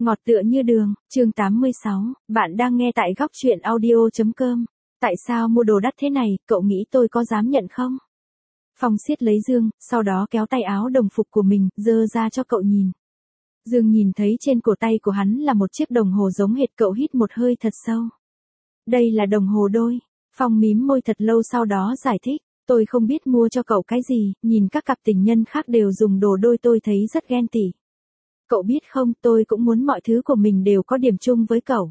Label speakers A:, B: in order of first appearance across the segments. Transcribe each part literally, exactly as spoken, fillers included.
A: Ngọt tựa như đường, chương tám mươi sáu, bạn đang nghe tại góc truyện audio.com. Tại sao mua đồ đắt thế này, cậu nghĩ tôi có dám nhận không? Phong siết lấy Dương, sau đó kéo tay áo đồng phục của mình, giơ ra cho cậu nhìn. Dương nhìn thấy trên cổ tay của hắn là một chiếc đồng hồ giống hệt, cậu hít một hơi thật sâu. Đây là đồng hồ đôi. Phong mím môi thật lâu sau đó giải thích, tôi không biết mua cho cậu cái gì, nhìn các cặp tình nhân khác đều dùng đồ đôi tôi thấy rất ghen tị. Cậu biết không, tôi cũng muốn mọi thứ của mình đều có điểm chung với cậu.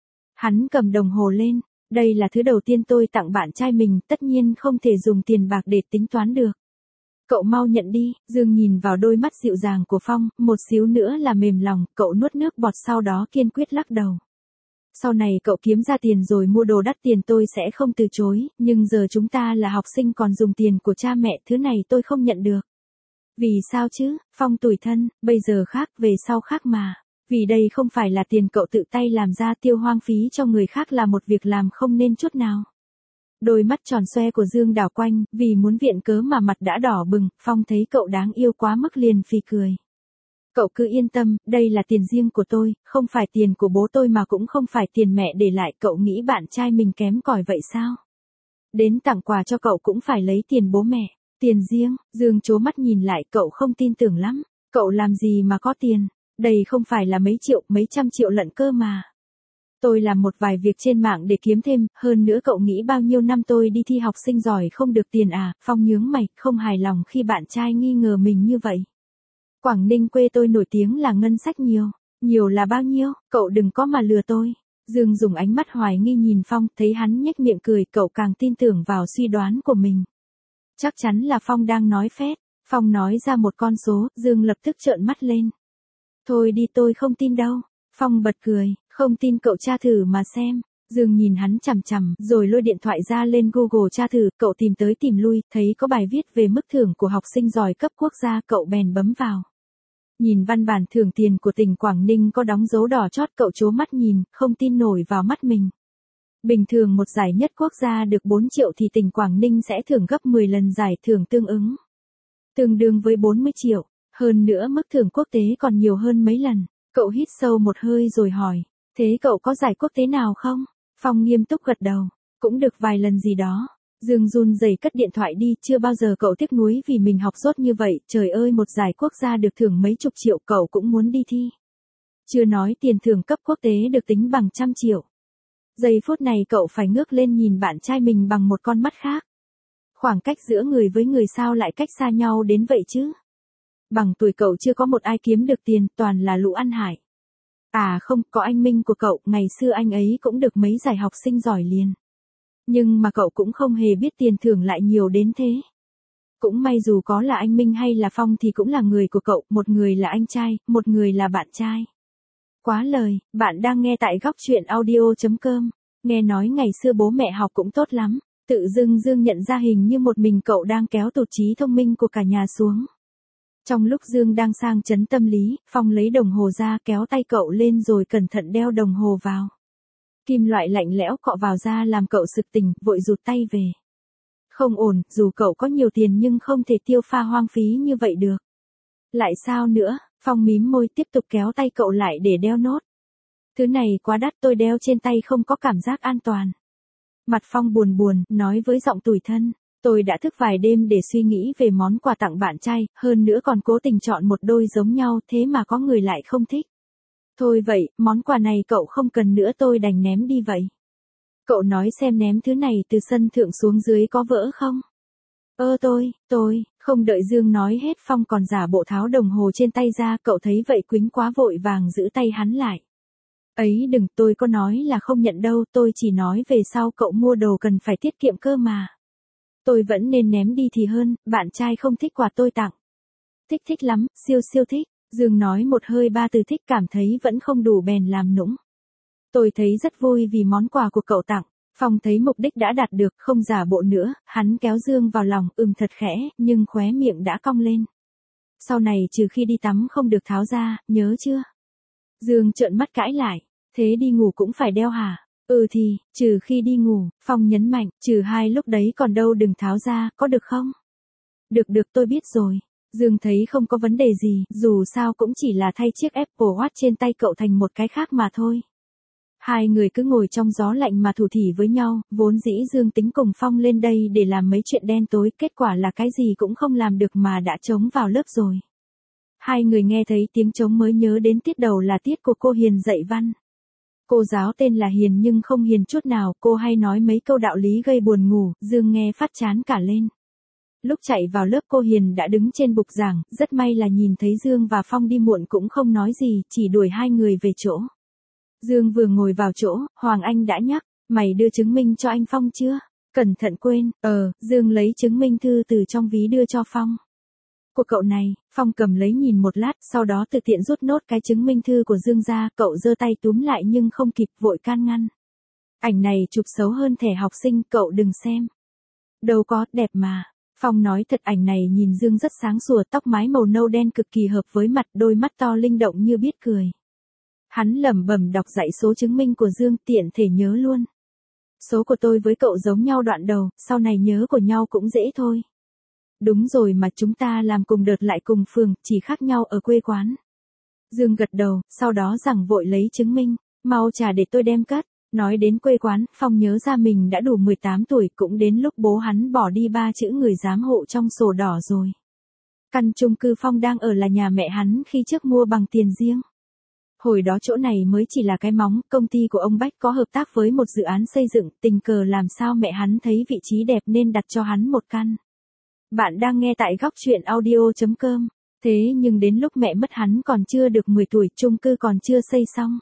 A: Hắn cầm đồng hồ lên, đây là thứ đầu tiên tôi tặng bạn trai mình, tất nhiên không thể dùng tiền bạc để tính toán được. Cậu mau nhận đi. Dương nhìn vào đôi mắt dịu dàng của Phong, một xíu nữa là mềm lòng, cậu nuốt nước bọt sau đó kiên quyết lắc đầu. Sau này cậu kiếm ra tiền rồi mua đồ đắt tiền tôi sẽ không từ chối, nhưng giờ chúng ta là học sinh còn dùng tiền của cha mẹ, thứ này tôi không nhận được. Vì sao chứ? Phong tủi thân, bây giờ khác, về sau khác mà. Vì đây không phải là tiền cậu tự tay làm ra, tiêu hoang phí cho người khác là một việc làm không nên chút nào. Đôi mắt tròn xoe của Dương đảo quanh, vì muốn viện cớ mà mặt đã đỏ bừng, Phong thấy cậu đáng yêu quá mức liền phì cười. Cậu cứ yên tâm, đây là tiền riêng của tôi, không phải tiền của bố tôi mà cũng không phải tiền mẹ để lại, cậu nghĩ bạn trai mình kém cỏi vậy sao? Đến tặng quà cho cậu cũng phải lấy tiền bố mẹ. Tiền riêng, Dương trố mắt nhìn lại, cậu không tin tưởng lắm. Cậu làm gì mà có tiền? Đây không phải là mấy triệu, mấy trăm triệu lận cơ mà. Tôi làm một vài việc trên mạng để kiếm thêm, hơn nữa cậu nghĩ bao nhiêu năm tôi đi thi học sinh giỏi không được tiền à? Phong nhướng mày, không hài lòng khi bạn trai nghi ngờ mình như vậy. Quảng Ninh quê tôi nổi tiếng là ngân sách nhiều. Nhiều là bao nhiêu? Cậu đừng có mà lừa tôi. Dương dùng ánh mắt hoài nghi nhìn Phong, thấy hắn nhếch miệng cười, cậu càng tin tưởng vào suy đoán của mình. Chắc chắn là Phong đang nói phét. Phong nói ra một con số, Dương lập tức trợn mắt lên. Thôi đi, tôi không tin đâu. Phong bật cười, không tin cậu tra thử mà xem. Dương nhìn hắn chằm chằm, rồi lôi điện thoại ra lên Google tra thử, cậu tìm tới tìm lui, thấy có bài viết về mức thưởng của học sinh giỏi cấp quốc gia, cậu bèn bấm vào. Nhìn văn bản thưởng tiền của tỉnh Quảng Ninh có đóng dấu đỏ chót, cậu trố mắt nhìn, không tin nổi vào mắt mình. Bình thường một giải nhất quốc gia được bốn triệu thì tỉnh Quảng Ninh sẽ thưởng gấp mười lần giải thưởng tương ứng. Tương đương với bốn mươi triệu, hơn nữa mức thưởng quốc tế còn nhiều hơn mấy lần. Cậu hít sâu một hơi rồi hỏi, thế cậu có giải quốc tế nào không? Phong nghiêm túc gật đầu, cũng được vài lần gì đó. Dương run rẩy cất điện thoại đi, chưa bao giờ cậu tiếc nuối vì mình học dốt như vậy, trời ơi, một giải quốc gia được thưởng mấy chục triệu cậu cũng muốn đi thi. Chưa nói tiền thưởng cấp quốc tế được tính bằng trăm triệu. Giây phút này cậu phải ngước lên nhìn bạn trai mình bằng một con mắt khác. Khoảng cách giữa người với người sao lại cách xa nhau đến vậy chứ? Bằng tuổi cậu chưa có một ai kiếm được tiền, toàn là lũ ăn hại. À không, có anh Minh của cậu, ngày xưa anh ấy cũng được mấy giải học sinh giỏi liền. Nhưng mà cậu cũng không hề biết tiền thưởng lại nhiều đến thế. Cũng may dù có là anh Minh hay là Phong thì cũng là người của cậu, một người là anh trai, một người là bạn trai. Quá lời, bạn đang nghe tại góc truyện audio.com. Nghe nói ngày xưa bố mẹ học cũng tốt lắm. Tự dưng Dương nhận ra hình như một mình cậu đang kéo tụt trí thông minh của cả nhà xuống. Trong lúc Dương đang sang chấn tâm lý, Phong lấy đồng hồ ra, kéo tay cậu lên rồi cẩn thận đeo đồng hồ vào. Kim loại lạnh lẽo cọ vào da làm cậu sực tỉnh, vội rụt tay về. Không ổn, dù cậu có nhiều tiền nhưng không thể tiêu pha hoang phí như vậy được. Lại sao nữa? Phong mím môi tiếp tục kéo tay cậu lại để đeo nốt. Thứ này quá đắt, tôi đeo trên tay không có cảm giác an toàn. Mặt Phong buồn buồn, nói với giọng tủi thân. Tôi đã thức vài đêm để suy nghĩ về món quà tặng bạn trai, hơn nữa còn cố tình chọn một đôi giống nhau, thế mà có người lại không thích. Thôi vậy, món quà này cậu không cần nữa, tôi đành ném đi vậy. Cậu nói xem ném thứ này từ sân thượng xuống dưới có vỡ không? Ơ tôi, tôi, không đợi Dương nói hết Phong còn giả bộ tháo đồng hồ trên tay ra, cậu thấy vậy quýnh quá vội vàng giữ tay hắn lại. Ấy đừng, tôi có nói là không nhận đâu, tôi chỉ nói về sau cậu mua đồ cần phải tiết kiệm cơ mà. Tôi vẫn nên ném đi thì hơn, bạn trai không thích quà tôi tặng. Thích thích lắm, siêu siêu thích. Dương nói một hơi ba từ thích, cảm thấy vẫn không đủ bèn làm nũng. Tôi thấy rất vui vì món quà của cậu tặng. Phong thấy mục đích đã đạt được, không giả bộ nữa, hắn kéo Dương vào lòng, ừm thật khẽ, nhưng khóe miệng đã cong lên. Sau này trừ khi đi tắm không được tháo ra, nhớ chưa? Dương trợn mắt cãi lại, thế đi ngủ cũng phải đeo hả? Ừ thì, trừ khi đi ngủ, Phong nhấn mạnh, trừ hai lúc đấy còn đâu đừng tháo ra, có được không? Được được tôi biết rồi. Dương thấy không có vấn đề gì, dù sao cũng chỉ là thay chiếc Apple Watch trên tay cậu thành một cái khác mà thôi. Hai người cứ ngồi trong gió lạnh mà thủ thỉ với nhau, vốn dĩ Dương tính cùng Phong lên đây để làm mấy chuyện đen tối, kết quả là cái gì cũng không làm được mà đã trống vào lớp rồi. Hai người nghe thấy tiếng trống mới nhớ đến tiết đầu là tiết của cô Hiền dạy văn. Cô giáo tên là Hiền nhưng không hiền chút nào, cô hay nói mấy câu đạo lý gây buồn ngủ, Dương nghe phát chán cả lên. Lúc chạy vào lớp cô Hiền đã đứng trên bục giảng, rất may là nhìn thấy Dương và Phong đi muộn cũng không nói gì, chỉ đuổi hai người về chỗ. Dương vừa ngồi vào chỗ, Hoàng Anh đã nhắc, mày đưa chứng minh cho anh Phong chưa? Cẩn thận quên, ờ, Dương lấy chứng minh thư từ trong ví đưa cho Phong. Của cậu này, Phong cầm lấy nhìn một lát, sau đó tự tiện rút nốt cái chứng minh thư của Dương ra, cậu giơ tay túm lại nhưng không kịp vội can ngăn. Ảnh này chụp xấu hơn thẻ học sinh, cậu đừng xem. Đâu có, đẹp mà. Phong nói thật, ảnh này nhìn Dương rất sáng sủa, tóc mái màu nâu đen cực kỳ hợp với mặt, đôi mắt to linh động như biết cười. Hắn lẩm bẩm đọc dãy số chứng minh của Dương, tiện thể nhớ luôn. Số của tôi với cậu giống nhau đoạn đầu, sau này nhớ của nhau cũng dễ thôi. Đúng rồi mà, chúng ta làm cùng đợt lại cùng phường, chỉ khác nhau ở quê quán. Dương gật đầu, sau đó rằng vội lấy chứng minh, mau trả để tôi đem cất. Nói đến quê quán, Phong nhớ ra mình đã đủ mười tám tuổi, cũng đến lúc bố hắn bỏ đi ba chữ người giám hộ trong sổ đỏ rồi. Căn chung cư Phong đang ở là nhà mẹ hắn khi trước mua bằng tiền riêng. Hồi đó chỗ này mới chỉ là cái móng, công ty của ông Bách có hợp tác với một dự án xây dựng, tình cờ làm sao mẹ hắn thấy vị trí đẹp nên đặt cho hắn một căn. Bạn đang nghe tại góc truyện audio chấm com. Thế nhưng đến lúc mẹ mất hắn còn chưa được mười tuổi, chung cư còn chưa xây xong.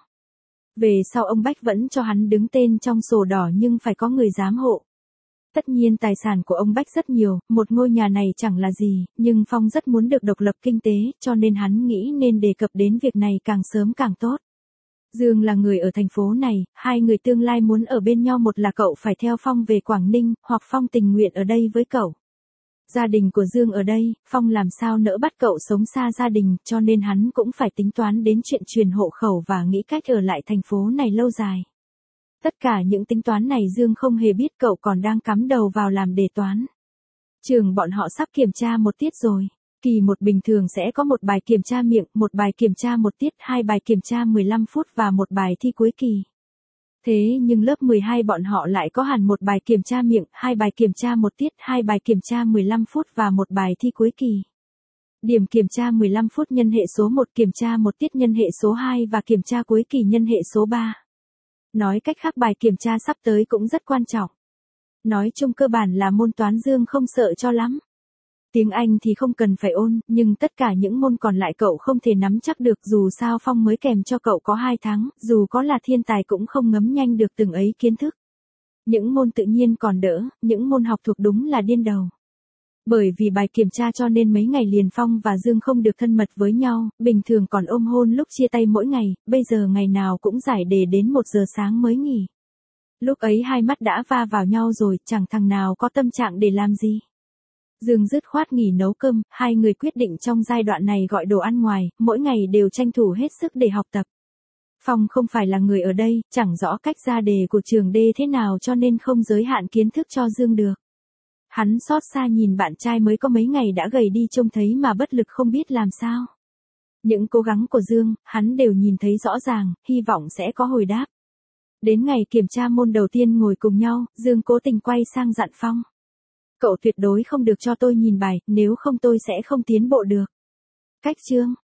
A: Về sau ông Bách vẫn cho hắn đứng tên trong sổ đỏ nhưng phải có người giám hộ. Tất nhiên tài sản của ông Bách rất nhiều, một ngôi nhà này chẳng là gì, nhưng Phong rất muốn được độc lập kinh tế, cho nên hắn nghĩ nên đề cập đến việc này càng sớm càng tốt. Dương là người ở thành phố này, hai người tương lai muốn ở bên nhau, một là cậu phải theo Phong về Quảng Ninh, hoặc Phong tình nguyện ở đây với cậu. Gia đình của Dương ở đây, Phong làm sao nỡ bắt cậu sống xa gia đình, cho nên hắn cũng phải tính toán đến chuyện truyền hộ khẩu và nghĩ cách ở lại thành phố này lâu dài. Tất cả những tính toán này Dương không hề biết cậu còn đang cắm đầu vào làm đề toán. Trường bọn họ sắp kiểm tra một tiết rồi. Kỳ một bình thường sẽ có một bài kiểm tra miệng, một bài kiểm tra một tiết, hai bài kiểm tra mười lăm phút và một bài thi cuối kỳ. Thế nhưng lớp mười hai bọn họ lại có hẳn một bài kiểm tra miệng, hai bài kiểm tra một tiết, hai bài kiểm tra mười lăm phút và một bài thi cuối kỳ. Điểm kiểm tra mười lăm phút nhân hệ số một, kiểm tra một tiết nhân hệ số hai và kiểm tra cuối kỳ nhân hệ số ba. Nói cách khác bài kiểm tra sắp tới cũng rất quan trọng. Nói chung cơ bản là môn toán Dương không sợ cho lắm. Tiếng Anh thì không cần phải ôn, nhưng tất cả những môn còn lại cậu không thể nắm chắc được, dù sao Phong mới kèm cho cậu có hai tháng, dù có là thiên tài cũng không ngấm nhanh được từng ấy kiến thức. Những môn tự nhiên còn đỡ, những môn học thuộc đúng là điên đầu. Bởi vì bài kiểm tra cho nên mấy ngày liền Phong và Dương không được thân mật với nhau, bình thường còn ôm hôn lúc chia tay mỗi ngày, bây giờ ngày nào cũng giải đề đến một giờ sáng mới nghỉ. Lúc ấy hai mắt đã va vào nhau rồi, chẳng thằng nào có tâm trạng để làm gì. Dương dứt khoát nghỉ nấu cơm, hai người quyết định trong giai đoạn này gọi đồ ăn ngoài, mỗi ngày đều tranh thủ hết sức để học tập. Phong không phải là người ở đây, chẳng rõ cách ra đề của trường D thế nào cho nên không giới hạn kiến thức cho Dương được. Hắn xót xa nhìn bạn trai mới có mấy ngày đã gầy đi trông thấy mà bất lực không biết làm sao. Những cố gắng của Dương, hắn đều nhìn thấy rõ ràng, hy vọng sẽ có hồi đáp. Đến ngày kiểm tra môn đầu tiên ngồi cùng nhau, Dương cố tình quay sang dặn Phong. Cậu tuyệt đối không được cho tôi nhìn bài, nếu không tôi sẽ không tiến bộ được. Cách chương,